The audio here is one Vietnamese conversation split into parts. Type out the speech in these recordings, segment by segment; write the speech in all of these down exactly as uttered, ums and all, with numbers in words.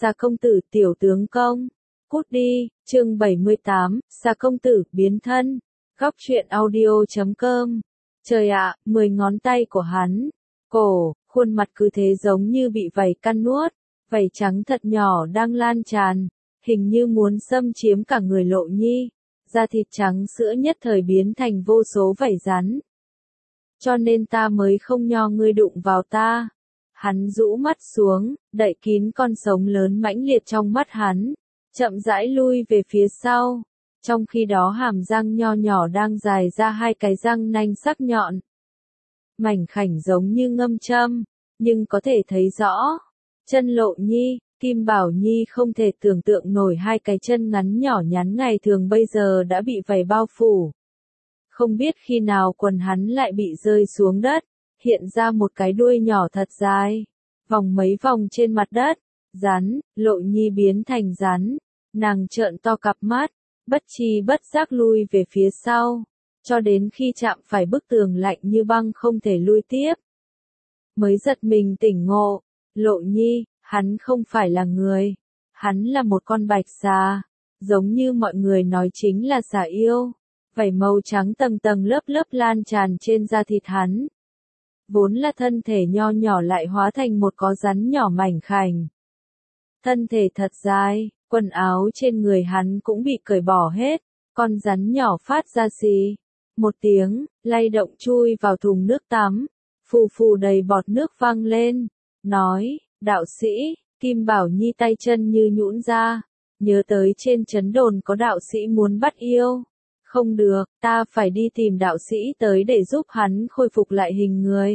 Xà công tử tiểu tướng công. Cút đi, chương bảy mươi tám, xà công tử biến thân. Góc truyện audio chấm com. Trời ạ, mười ngón tay của hắn, cổ, khuôn mặt cứ thế giống như bị vảy căn nuốt, vảy trắng thật nhỏ đang lan tràn, hình như muốn xâm chiếm cả người Lộ Nhi. Da thịt trắng sữa nhất thời biến thành vô số vảy rắn. Cho nên ta mới không nho ngươi đụng vào ta. Hắn rũ mắt xuống, đậy kín con sống lớn mãnh liệt trong mắt hắn, chậm rãi lui về phía sau. Trong khi đó hàm răng nho nhỏ đang dài ra hai cái răng nanh sắc nhọn. Mảnh khảnh giống như ngâm châm, nhưng có thể thấy rõ. Chân Lộ Nhi, Kim Bảo Nhi không thể tưởng tượng nổi hai cái chân ngắn nhỏ nhắn ngày thường bây giờ đã bị vảy bao phủ. Không biết khi nào quần hắn lại bị rơi xuống đất, hiện ra một cái đuôi nhỏ thật dài, vòng mấy vòng trên mặt đất. Rắn, Lộ Nhi biến thành rắn, nàng trợn to cặp mắt, bất tri bất giác lui về phía sau, cho đến khi chạm phải bức tường lạnh như băng không thể lui tiếp. Mới giật mình tỉnh ngộ, Lộ Nhi, hắn không phải là người, hắn là một con bạch xà, giống như mọi người nói chính là xà yêu, vảy màu trắng tầng tầng lớp lớp lan tràn trên da thịt hắn. Vốn là thân thể nho nhỏ lại hóa thành một có rắn nhỏ mảnh khảnh. Thân thể thật dài, quần áo trên người hắn cũng bị cởi bỏ hết, con rắn nhỏ phát ra xì một tiếng, lay động chui vào thùng nước tắm, phù phù đầy bọt nước văng lên, nói, đạo sĩ, Kim Bảo Nhi tay chân như nhũn ra, nhớ tới trên trấn đồn có đạo sĩ muốn bắt yêu. Không được, ta phải đi tìm đạo sĩ tới để giúp hắn khôi phục lại hình người.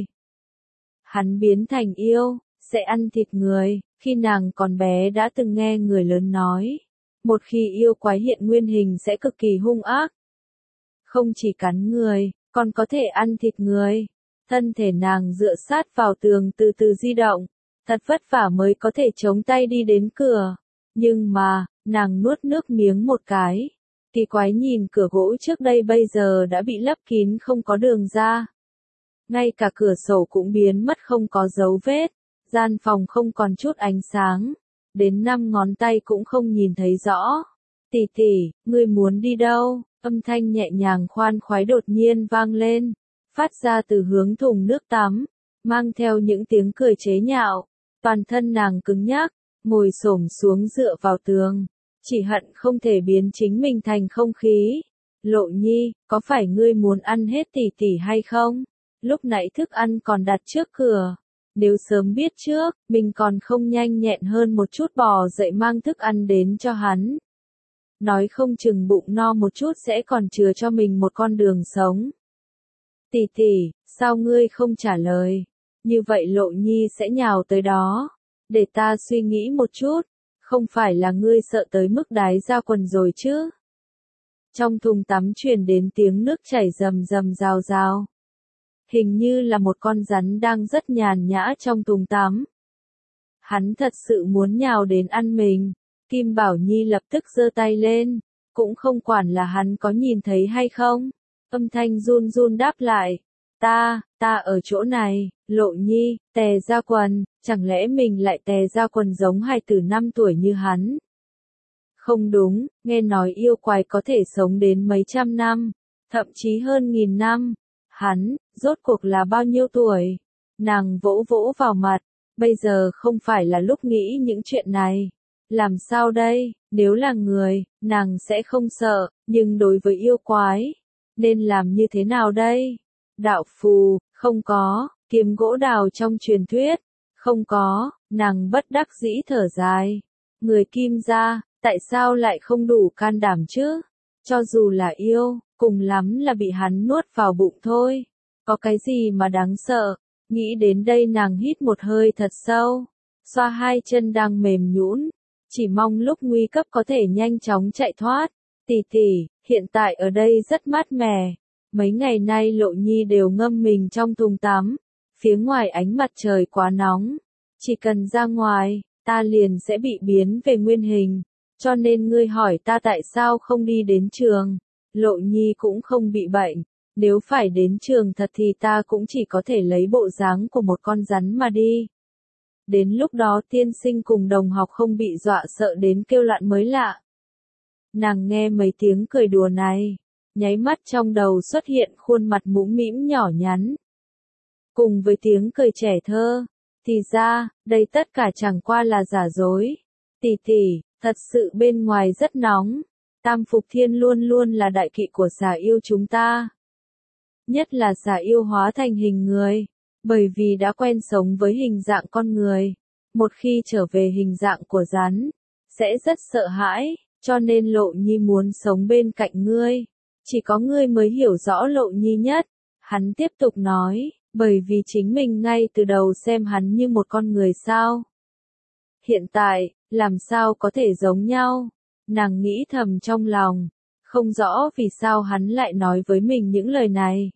Hắn biến thành yêu, sẽ ăn thịt người, khi nàng còn bé đã từng nghe người lớn nói. Một khi yêu quái hiện nguyên hình sẽ cực kỳ hung ác. Không chỉ cắn người, còn có thể ăn thịt người. Thân thể nàng dựa sát vào tường từ từ di động, thật vất vả mới có thể chống tay đi đến cửa. Nhưng mà, nàng nuốt nước miếng một cái. Kỳ quái nhìn cửa gỗ trước đây bây giờ đã bị lấp kín không có đường ra. Ngay cả cửa sổ cũng biến mất không có dấu vết, gian phòng không còn chút ánh sáng, đến năm ngón tay cũng không nhìn thấy rõ. Tỷ tỷ, ngươi muốn đi đâu? Âm thanh nhẹ nhàng khoan khoái đột nhiên vang lên, phát ra từ hướng thùng nước tắm, mang theo những tiếng cười chế nhạo. Toàn thân nàng cứng nhắc, ngồi xổm xuống dựa vào tường. Chỉ hận không thể biến chính mình thành không khí. Lộ Nhi, có phải ngươi muốn ăn hết tỷ tỷ hay không? Lúc nãy thức ăn còn đặt trước cửa. Nếu sớm biết trước, mình còn không nhanh nhẹn hơn một chút bò dậy mang thức ăn đến cho hắn. Nói không chừng bụng no một chút sẽ còn chừa cho mình một con đường sống. Tỷ tỷ, sao ngươi không trả lời? Như vậy Lộ Nhi sẽ nhào tới đó. Để ta suy nghĩ một chút. Không phải là ngươi sợ tới mức đái ra quần rồi chứ? Trong thùng tắm truyền đến tiếng nước chảy rầm rầm rào rào. Hình như là một con rắn đang rất nhàn nhã trong thùng tắm. Hắn thật sự muốn nhào đến ăn mình. Kim Bảo Nhi lập tức giơ tay lên, cũng không quản là hắn có nhìn thấy hay không. Âm thanh run run đáp lại. Ta, ta ở chỗ này, Lộ Nhi, tè ra quần, chẳng lẽ mình lại tè ra quần giống hài tử năm tuổi như hắn? Không đúng, nghe nói yêu quái có thể sống đến mấy trăm năm, thậm chí hơn nghìn năm. Hắn, rốt cuộc là bao nhiêu tuổi? Nàng vỗ vỗ vào mặt, bây giờ không phải là lúc nghĩ những chuyện này. Làm sao đây, nếu là người, nàng sẽ không sợ, nhưng đối với yêu quái, nên làm như thế nào đây? Đạo phù, không có, kiếm gỗ đào trong truyền thuyết, không có, nàng bất đắc dĩ thở dài. Người Kim gia, tại sao lại không đủ can đảm chứ? Cho dù là yêu, cùng lắm là bị hắn nuốt vào bụng thôi. Có cái gì mà đáng sợ? Nghĩ đến đây nàng hít một hơi thật sâu, xoa hai chân đang mềm nhũn, chỉ mong lúc nguy cấp có thể nhanh chóng chạy thoát. Tỷ tỷ, hiện tại ở đây rất mát mẻ. Mấy ngày nay Lộ Nhi đều ngâm mình trong thùng tắm. Phía ngoài ánh mặt trời quá nóng. Chỉ cần ra ngoài, ta liền sẽ bị biến về nguyên hình. Cho nên ngươi hỏi ta tại sao không đi đến trường. Lộ Nhi cũng không bị bệnh. Nếu phải đến trường thật thì ta cũng chỉ có thể lấy bộ dáng của một con rắn mà đi. Đến lúc đó tiên sinh cùng đồng học không bị dọa sợ đến kêu loạn mới lạ. Nàng nghe mấy tiếng cười đùa này, nháy mắt trong đầu xuất hiện khuôn mặt mũm mĩm nhỏ nhắn. Cùng với tiếng cười trẻ thơ, thì ra, đây tất cả chẳng qua là giả dối. Tỷ tỷ, thật sự bên ngoài rất nóng. Tam Phục Thiên luôn luôn là đại kỵ của xà yêu chúng ta. Nhất là xà yêu hóa thành hình người, bởi vì đã quen sống với hình dạng con người. Một khi trở về hình dạng của rắn, sẽ rất sợ hãi, cho nên Lộ Nhi muốn sống bên cạnh ngươi. Chỉ có ngươi mới hiểu rõ Lộ Nhi nhất. Hắn tiếp tục nói, bởi vì chính mình ngay từ đầu xem hắn như một con người sao. Hiện tại, làm sao có thể giống nhau? Nàng nghĩ thầm trong lòng, không rõ vì sao hắn lại nói với mình những lời này.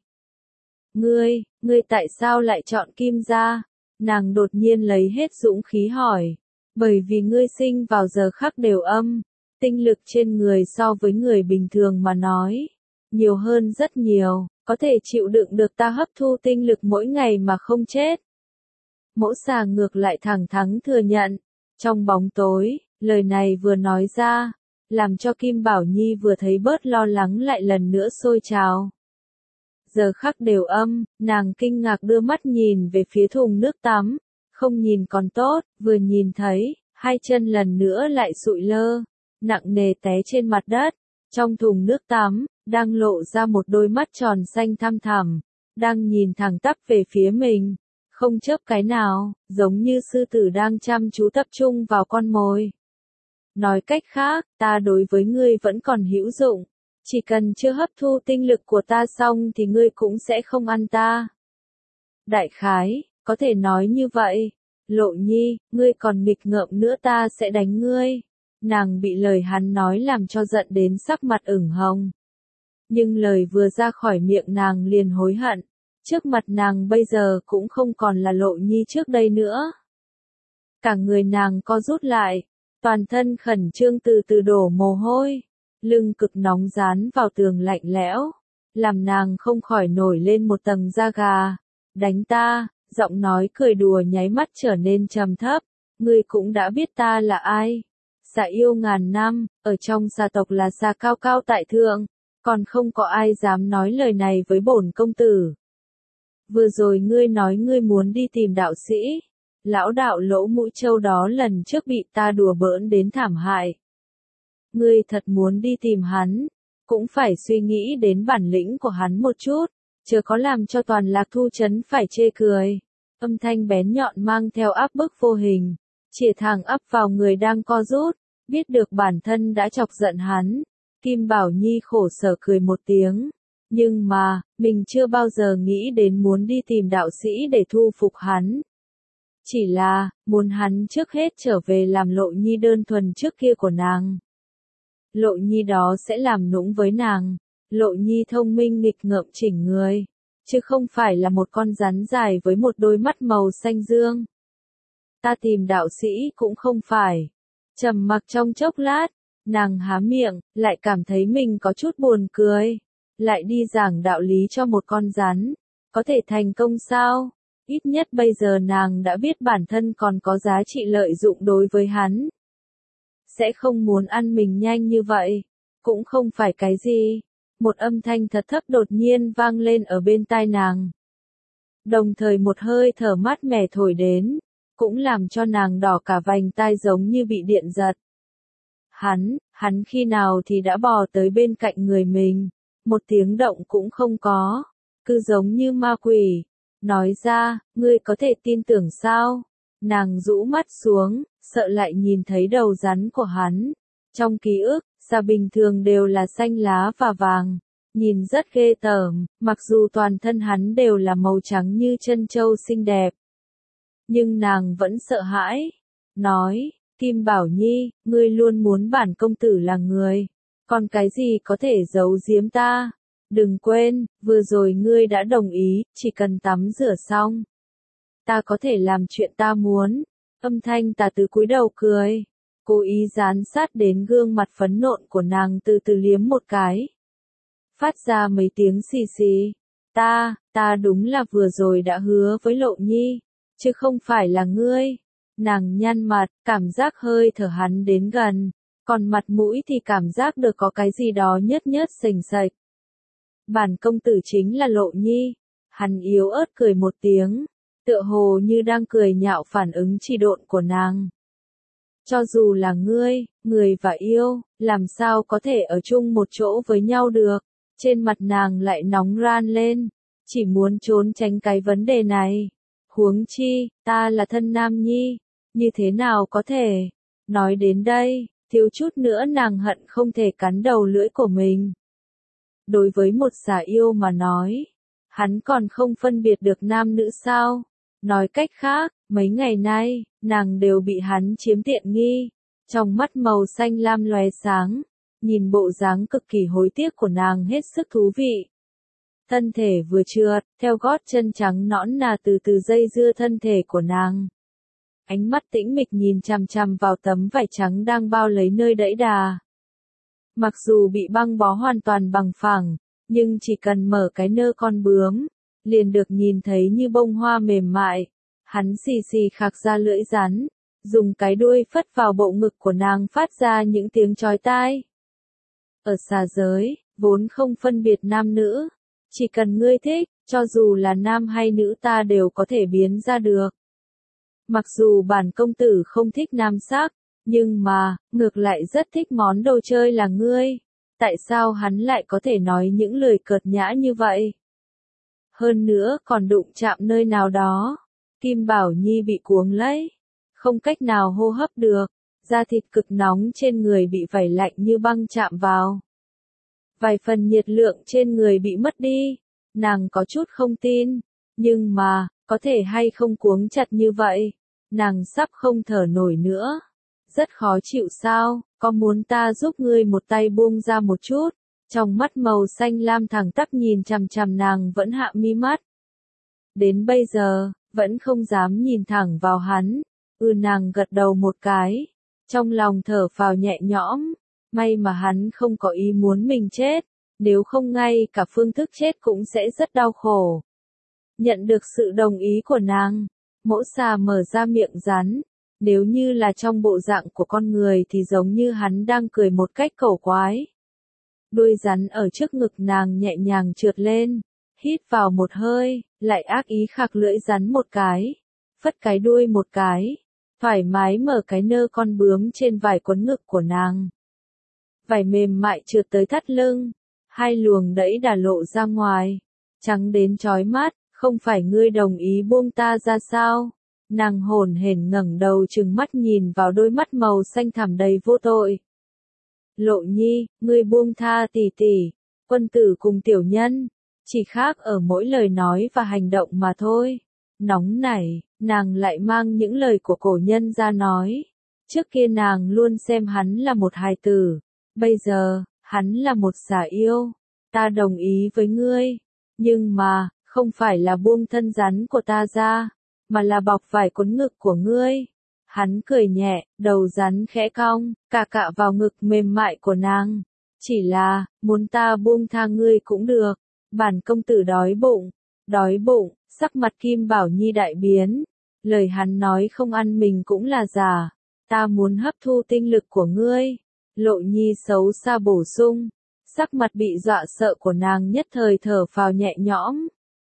Ngươi, ngươi tại sao lại chọn Kim gia? Nàng đột nhiên lấy hết dũng khí hỏi. Bởi vì ngươi sinh vào giờ khắc đều âm, tinh lực trên người so với người bình thường mà nói, nhiều hơn rất nhiều, có thể chịu đựng được ta hấp thu tinh lực mỗi ngày mà không chết. Mẫu xà ngược lại thẳng thắn thừa nhận, trong bóng tối, lời này vừa nói ra, làm cho Kim Bảo Nhi vừa thấy bớt lo lắng lại lần nữa sôi trào. Giờ khắc đều âm, nàng kinh ngạc đưa mắt nhìn về phía thùng nước tắm, không nhìn còn tốt, vừa nhìn thấy, hai chân lần nữa lại sụi lơ, nặng nề té trên mặt đất, trong thùng nước tắm, đang lộ ra một đôi mắt tròn xanh thăm thẳm, đang nhìn thẳng tắp về phía mình, không chớp cái nào, giống như sư tử đang chăm chú tập trung vào con mồi. Nói cách khác, ta đối với ngươi vẫn còn hữu dụng, chỉ cần chưa hấp thu tinh lực của ta xong thì ngươi cũng sẽ không ăn ta. Đại khái, có thể nói như vậy. Lộ Nhi, ngươi còn nghịch ngợm nữa ta sẽ đánh ngươi. Nàng bị lời hắn nói làm cho giận đến sắc mặt ửng hồng. Nhưng lời vừa ra khỏi miệng nàng liền hối hận. Trước mặt nàng bây giờ cũng không còn là Lộ Nhi trước đây nữa. Cả người nàng co rút lại, toàn thân khẩn trương từ từ đổ mồ hôi, lưng cực nóng dán vào tường lạnh lẽo, làm nàng không khỏi nổi lên một tầng da gà. Đánh ta, giọng nói cười đùa nháy mắt trở nên trầm thấp, ngươi cũng đã biết ta là ai. Xà yêu ngàn năm, ở trong xà tộc là xà cao cao tại thượng, còn không có ai dám nói lời này với bổn công tử. Vừa rồi ngươi nói ngươi muốn đi tìm đạo sĩ, lão đạo lỗ mũi trâu đó lần trước bị ta đùa bỡn đến thảm hại. Ngươi thật muốn đi tìm hắn, cũng phải suy nghĩ đến bản lĩnh của hắn một chút, chớ có làm cho toàn Lạc Thu Trấn phải chê cười. Âm thanh bén nhọn mang theo áp bức vô hình, chĩa thẳng ắp vào người đang co rút, biết được bản thân đã chọc giận hắn. Kim Bảo Nhi khổ sở cười một tiếng, nhưng mà, mình chưa bao giờ nghĩ đến muốn đi tìm đạo sĩ để thu phục hắn. Chỉ là, muốn hắn trước hết trở về làm Lộ Nhi đơn thuần trước kia của nàng. Lộ Nhi đó sẽ làm nũng với nàng, Lộ Nhi thông minh nghịch ngợm chỉnh người, chứ không phải là một con rắn dài với một đôi mắt màu xanh dương. Ta tìm đạo sĩ cũng không phải. Trầm mặc trong chốc lát, nàng há miệng, lại cảm thấy mình có chút buồn cười. Lại đi giảng đạo lý cho một con rắn, có thể thành công sao? Ít nhất bây giờ nàng đã biết bản thân còn có giá trị lợi dụng đối với hắn. Sẽ không muốn ăn mình nhanh như vậy, cũng không phải cái gì. Một âm thanh thật thấp đột nhiên vang lên ở bên tai nàng. Đồng thời một hơi thở mát mẻ thổi đến, cũng làm cho nàng đỏ cả vành tai giống như bị điện giật. Hắn, hắn khi nào thì đã bò tới bên cạnh người mình, một tiếng động cũng không có, cứ giống như ma quỷ. Nói ra, ngươi có thể tin tưởng sao? Nàng rũ mắt xuống, sợ lại nhìn thấy đầu rắn của hắn. Trong ký ức, xà bình thường đều là xanh lá và vàng, nhìn rất ghê tởm, mặc dù toàn thân hắn đều là màu trắng như trân châu xinh đẹp. Nhưng nàng vẫn sợ hãi, nói, Kim Bảo Nhi, ngươi luôn muốn bản công tử là người, còn cái gì có thể giấu giếm ta? Đừng quên, vừa rồi ngươi đã đồng ý, chỉ cần tắm rửa xong, ta có thể làm chuyện ta muốn. Âm thanh tà từ cúi đầu cười, cố ý dán sát đến gương mặt phấn nộn của nàng từ từ liếm một cái. Phát ra mấy tiếng xì xì. Ta, ta đúng là vừa rồi đã hứa với Lộ Nhi, chứ không phải là ngươi. Nàng nhăn mặt, cảm giác hơi thở hắn đến gần, còn mặt mũi thì cảm giác được có cái gì đó nhớt nhớt sềnh sệch. Bản công tử chính là Lộ Nhi. Hắn yếu ớt cười một tiếng, tựa hồ như đang cười nhạo phản ứng trì độn của nàng. Cho dù là ngươi, người và yêu, làm sao có thể ở chung một chỗ với nhau được? Trên mặt nàng lại nóng ran lên, chỉ muốn trốn tránh cái vấn đề này. Huống chi, ta là thân nam nhi, như thế nào có thể? Nói đến đây, thiếu chút nữa nàng hận không thể cắn đầu lưỡi của mình. Đối với một xà yêu mà nói, hắn còn không phân biệt được nam nữ sao? Nói cách khác, mấy ngày nay, nàng đều bị hắn chiếm tiện nghi. Trong mắt màu xanh lam lóe sáng, nhìn bộ dáng cực kỳ hối tiếc của nàng hết sức thú vị. Thân thể vừa trượt, theo gót chân trắng nõn nà từ từ dây dưa thân thể của nàng. Ánh mắt tĩnh mịch nhìn chằm chằm vào tấm vải trắng đang bao lấy nơi đẫy đà. Mặc dù bị băng bó hoàn toàn bằng phẳng, nhưng chỉ cần mở cái nơ con bướm, liền được nhìn thấy như bông hoa mềm mại. Hắn xì xì khạc ra lưỡi rắn, dùng cái đuôi phất vào bộ ngực của nàng phát ra những tiếng chói tai. Ở xà giới, vốn không phân biệt nam nữ, chỉ cần ngươi thích, cho dù là nam hay nữ ta đều có thể biến ra được. Mặc dù bản công tử không thích nam sắc, nhưng mà, ngược lại rất thích món đồ chơi là ngươi. Tại sao hắn lại có thể nói những lời cợt nhã như vậy? Hơn nữa còn đụng chạm nơi nào đó. Kim Bảo Nhi bị cuống lấy, không cách nào hô hấp được, da thịt cực nóng trên người bị vảy lạnh như băng chạm vào. Vài phần nhiệt lượng trên người bị mất đi, nàng có chút không tin, nhưng mà, có thể hay không cuống chặt như vậy, nàng sắp không thở nổi nữa. Rất khó chịu sao, có muốn ta giúp ngươi một tay buông ra một chút? Trong mắt màu xanh lam thẳng tắp nhìn chằm chằm nàng vẫn hạ mi mắt. Đến bây giờ, vẫn không dám nhìn thẳng vào hắn. Ừ, nàng gật đầu một cái, trong lòng thở phào nhẹ nhõm. May mà hắn không có ý muốn mình chết, nếu không ngay cả phương thức chết cũng sẽ rất đau khổ. Nhận được sự đồng ý của nàng, Mỗ Xà mở ra miệng rắn. Nếu như là trong bộ dạng của con người thì giống như hắn đang cười một cách cổ quái. Đuôi rắn ở trước ngực nàng nhẹ nhàng trượt lên, hít vào một hơi, lại ác ý khạc lưỡi rắn một cái, phất cái đuôi một cái, thoải mái mở cái nơ con bướm trên vải quấn ngực của nàng. Vải mềm mại trượt tới thắt lưng, hai luồng đẫy đà lộ ra ngoài, trắng đến chói mắt, không phải ngươi đồng ý buông ta ra sao? Nàng hồn hển ngẩng đầu trừng mắt nhìn vào đôi mắt màu xanh thẳm đầy vô tội. Lộ Nhi, ngươi buông tha tỷ tỷ, quân tử cùng tiểu nhân, chỉ khác ở mỗi lời nói và hành động mà thôi. Nóng nảy, nàng lại mang những lời của cổ nhân ra nói. Trước kia nàng luôn xem hắn là một hài tử, bây giờ, hắn là một xà yêu. Ta đồng ý với ngươi, nhưng mà, không phải là buông thân rắn của ta ra, mà là bọc vải quấn ngực của ngươi. Hắn cười nhẹ, đầu rắn khẽ cong, cạ cạ vào ngực mềm mại của nàng. Chỉ là, muốn ta buông tha ngươi cũng được. Bản công tử đói bụng, đói bụng, sắc mặt Kim Bảo Nhi đại biến. Lời hắn nói không ăn mình cũng là giả. Ta muốn hấp thu tinh lực của ngươi. Lộ Nhi xấu xa bổ sung. Sắc mặt bị dọa sợ của nàng nhất thời thở phào nhẹ nhõm.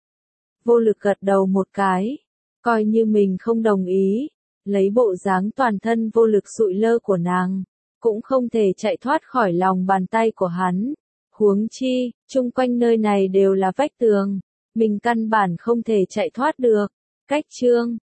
Vô lực gật đầu một cái, coi như mình không đồng ý, lấy bộ dáng toàn thân vô lực sụi lơ của nàng, cũng không thể chạy thoát khỏi lòng bàn tay của hắn. Huống chi, chung quanh nơi này đều là vách tường, mình căn bản không thể chạy thoát được. Cách chương